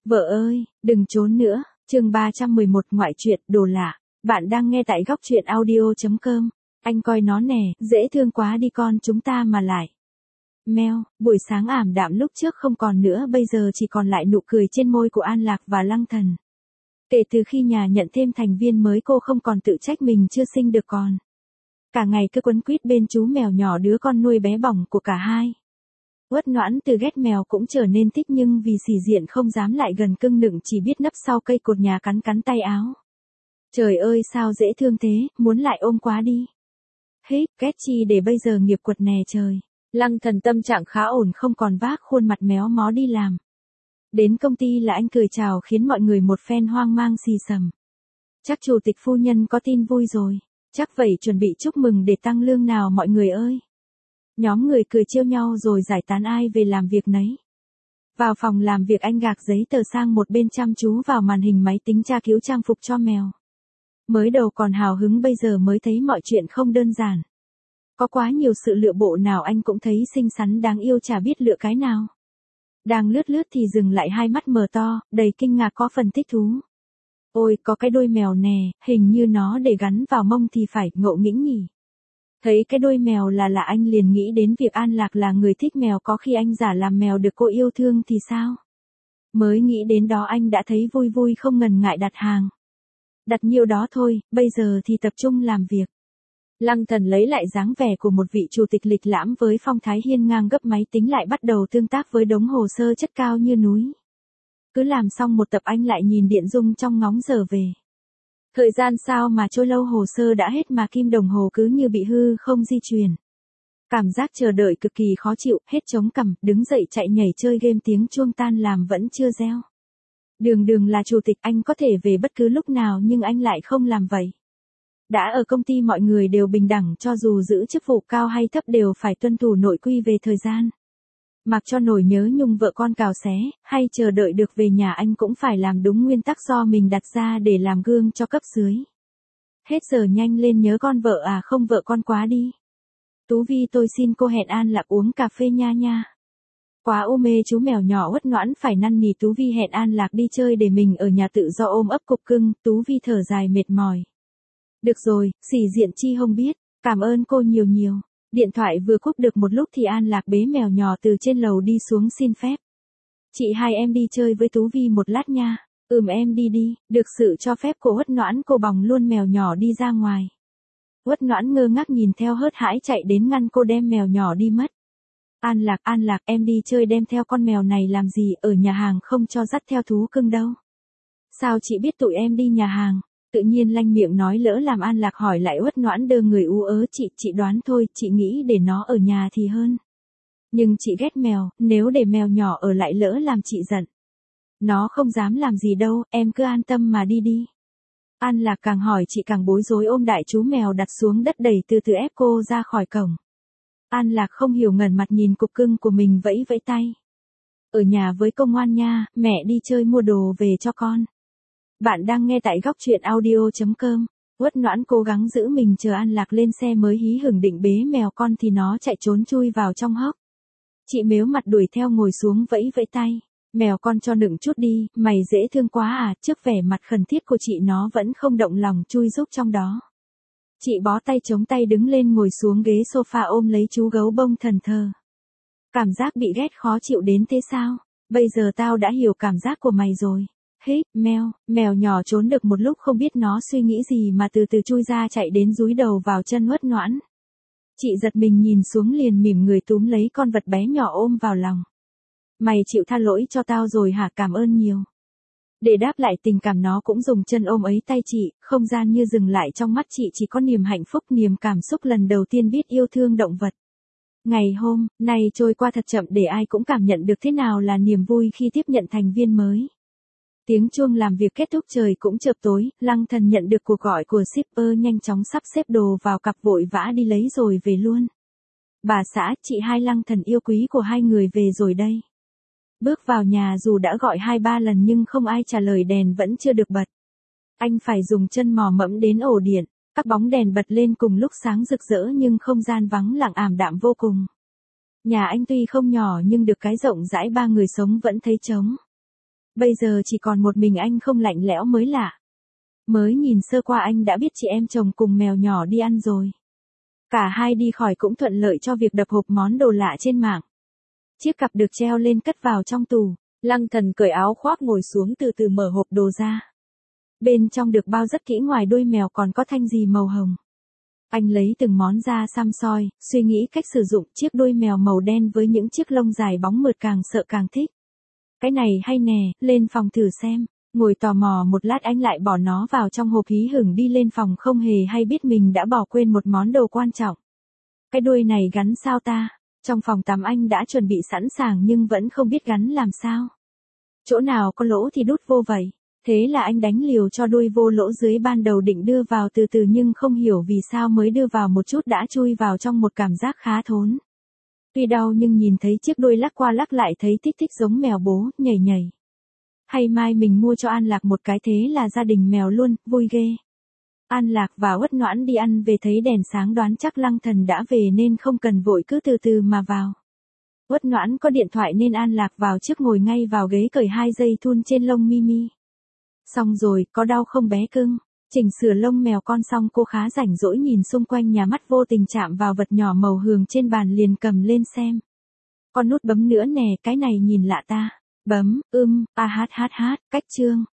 Vợ ơi, đừng trốn nữa, chương 311 ngoại truyện đồ lạ. Bạn đang nghe tại góc truyện audio.com. Anh coi nó nè, dễ thương quá đi con chúng ta mà lại. Meo, buổi sáng ảm đạm lúc trước không còn nữa, bây giờ chỉ còn lại nụ cười trên môi của An Lạc và Lăng Thần. Kể từ khi nhà nhận thêm thành viên mới, cô không còn tự trách mình chưa sinh được con. Cả ngày cứ quấn quýt bên chú mèo nhỏ, đứa con nuôi bé bỏng của cả hai. Uất Noãn từ ghét mèo cũng trở nên thích, nhưng vì sĩ diện không dám lại gần cưng nựng, chỉ biết nấp sau cây cột nhà cắn cắn tay áo. Trời ơi sao dễ thương thế, muốn lại ôm quá đi. Hít, ghét chi để bây giờ nghiệp quật nè trời. Lăng Thần tâm trạng khá ổn, không còn vác khuôn mặt méo mó đi làm. Đến công ty là anh cười chào khiến mọi người một phen hoang mang xì xầm. Chắc chủ tịch phu nhân có tin vui rồi. Chắc vậy chuẩn bị chúc mừng để tăng lương nào mọi người ơi. Nhóm người cười trêu nhau rồi giải tán ai về làm việc nấy. Vào phòng làm việc, anh gạc giấy tờ sang một bên, chăm chú vào màn hình máy tính tra cứu trang phục cho mèo. Mới đầu còn hào hứng, bây giờ mới thấy mọi chuyện không đơn giản. Có quá nhiều sự lựa, bộ nào anh cũng thấy xinh xắn đáng yêu, chả biết lựa cái nào. Đang lướt lướt thì dừng lại, hai mắt mở to, đầy kinh ngạc có phần thích thú. Ôi, có cái đôi mèo nè, hình như nó để gắn vào mông thì phải, ngộ nghĩnh nhỉ. Thấy cái đôi mèo là anh liền nghĩ đến việc An Lạc là người thích mèo, có khi anh giả làm mèo được cô yêu thương thì sao? Mới nghĩ đến đó anh đã thấy vui vui, không ngần ngại đặt hàng. Đặt nhiều đó thôi, bây giờ thì tập trung làm việc. Lăng Thần lấy lại dáng vẻ của một vị chủ tịch lịch lãm với phong thái hiên ngang, gấp máy tính lại bắt đầu tương tác với đống hồ sơ chất cao như núi. Cứ làm xong một tập anh lại nhìn điện dung trong ngóng giờ về. Thời gian sao mà trôi lâu, hồ sơ đã hết mà kim đồng hồ cứ như bị hư không di chuyển. Cảm giác chờ đợi cực kỳ khó chịu, hết chống cằm, đứng dậy chạy nhảy chơi game, tiếng chuông tan làm vẫn chưa reo. Đường là chủ tịch, anh có thể về bất cứ lúc nào, nhưng anh lại không làm vậy. Đã ở công ty mọi người đều bình đẳng, cho dù giữ chức vụ cao hay thấp đều phải tuân thủ nội quy về thời gian. Mặc cho nổi nhớ nhung vợ con cào xé, hay chờ đợi được về nhà, anh cũng phải làm đúng nguyên tắc do mình đặt ra để làm gương cho cấp dưới. Hết giờ nhanh lên nhớ con vợ à, không vợ con quá đi. Tú Vi, tôi xin cô hẹn An Lạc uống cà phê nha nha. Quá u mê chú mèo nhỏ Uất Noãn phải năn nỉ Tú Vi hẹn An Lạc đi chơi để mình ở nhà tự do ôm ấp cục cưng. Tú Vi thở dài mệt mỏi. Được rồi, sĩ diện chi không biết, cảm ơn cô nhiều nhiều. Điện thoại vừa cúp được một lúc thì An Lạc bế mèo nhỏ từ trên lầu đi xuống xin phép. Chị hai em đi chơi với Tú Vi một lát nha. Em đi đi. Được sự cho phép của Uất Noãn, cô bồng luôn mèo nhỏ đi ra ngoài. Uất Noãn ngơ ngác nhìn theo, hớt hải chạy đến ngăn cô đem mèo nhỏ đi mất. An Lạc, em đi chơi đem theo con mèo này làm gì, ở nhà hàng không cho dắt theo thú cưng đâu. Sao chị biết tụi em đi nhà hàng? Tự nhiên lanh miệng nói lỡ làm An Lạc hỏi lại. Uất Noãn đơ người ú ớ, chị đoán thôi, chị nghĩ để nó ở nhà thì hơn. Nhưng chị ghét mèo, nếu để mèo nhỏ ở lại lỡ làm chị giận. Nó không dám làm gì đâu, em cứ an tâm mà đi đi. An Lạc càng hỏi chị càng bối rối, ôm đại chú mèo đặt xuống đất, đẩy từ từ ép cô ra khỏi cổng. An Lạc không hiểu, ngẩn mặt nhìn cục cưng của mình, vẫy vẫy tay. Ở nhà với cô ngoan nha, mẹ đi chơi mua đồ về cho con. Bạn đang nghe tại góc truyện audio.com. Uất Noãn cố gắng giữ mình chờ An Lạc lên xe mới hí hửng định bế mèo con thì nó chạy trốn chui vào trong hốc. Chị mếu mặt đuổi theo, ngồi xuống vẫy vẫy tay. Mèo con cho nựng chút đi, mày dễ thương quá à. Trước vẻ mặt khẩn thiết của chị, nó vẫn không động lòng chui giúp trong đó. Chị bó tay chống tay đứng lên, ngồi xuống ghế sofa ôm lấy chú gấu bông thần thờ. Cảm giác bị ghét khó chịu đến thế sao? Bây giờ tao đã hiểu cảm giác của mày rồi. Hít, mèo nhỏ trốn được một lúc không biết nó suy nghĩ gì mà từ từ chui ra, chạy đến dúi đầu vào chân Uất Noãn. Chị giật mình nhìn xuống liền mỉm người túm lấy con vật bé nhỏ ôm vào lòng. Mày chịu tha lỗi cho tao rồi hả, cảm ơn nhiều. Để đáp lại tình cảm, nó cũng dùng chân ôm ấy tay chị, không gian như dừng lại, trong mắt chị chỉ có niềm hạnh phúc, niềm cảm xúc lần đầu tiên biết yêu thương động vật. Ngày hôm nay trôi qua thật chậm để ai cũng cảm nhận được thế nào là niềm vui khi tiếp nhận thành viên mới. Tiếng chuông làm việc kết thúc, trời cũng chợp tối, Lăng Thần nhận được cuộc gọi của shipper, nhanh chóng sắp xếp đồ vào cặp vội vã đi lấy rồi về luôn. Bà xã, chị hai Lăng Thần yêu quý của hai người về rồi đây. Bước vào nhà dù đã gọi 2-3 lần nhưng không ai trả lời, đèn vẫn chưa được bật. Anh phải dùng chân mò mẫm đến ổ điện, các bóng đèn bật lên cùng lúc sáng rực rỡ nhưng không gian vắng lặng ảm đạm vô cùng. Nhà anh tuy không nhỏ nhưng được cái rộng rãi, 3 người sống vẫn thấy trống. Bây giờ chỉ còn một mình anh không lạnh lẽo mới lạ. Mới nhìn sơ qua anh đã biết chị em chồng cùng mèo nhỏ đi ăn rồi. Cả hai đi khỏi cũng thuận lợi cho việc đập hộp món đồ lạ trên mạng. Chiếc cặp được treo lên cất vào trong tủ. Lăng Thần cởi áo khoác ngồi xuống từ từ mở hộp đồ ra. Bên trong được bao rất kỹ, ngoài đuôi mèo còn có thanh gì màu hồng. Anh lấy từng món ra xăm soi, suy nghĩ cách sử dụng chiếc đuôi mèo màu đen với những chiếc lông dài bóng mượt, càng sợ càng thích. Cái này hay nè, lên phòng thử xem. Ngồi tò mò một lát anh lại bỏ nó vào trong hộp, hí hửng đi lên phòng không hề hay biết mình đã bỏ quên một món đồ quan trọng. Cái đuôi này gắn sao ta? Trong phòng tắm anh đã chuẩn bị sẵn sàng nhưng vẫn không biết gắn làm sao. Chỗ nào có lỗ thì đút vô vậy. Thế là anh đánh liều cho đuôi vô lỗ dưới, ban đầu định đưa vào từ từ nhưng không hiểu vì sao mới đưa vào một chút đã chui vào trong, một cảm giác khá thốn. Tuy đau nhưng nhìn thấy chiếc đuôi lắc qua lắc lại thấy thích thích, giống mèo bố, nhảy nhảy. Hay mai mình mua cho An Lạc một cái thế là gia đình mèo luôn, vui ghê. An Lạc và Uất Noãn đi ăn về thấy đèn sáng đoán chắc Lăng Thần đã về nên không cần vội, cứ từ từ mà vào. Uất Noãn có điện thoại nên An Lạc vào trước, ngồi ngay vào ghế, cởi 2 dây thun trên lông Mimi. Xong rồi, có đau không bé cưng? Chỉnh sửa lông mèo con xong cô khá rảnh rỗi nhìn xung quanh nhà, mắt vô tình chạm vào vật nhỏ màu hường trên bàn liền cầm lên xem. Con nút bấm nữa nè, cái này nhìn lạ ta. Bấm, cách chương.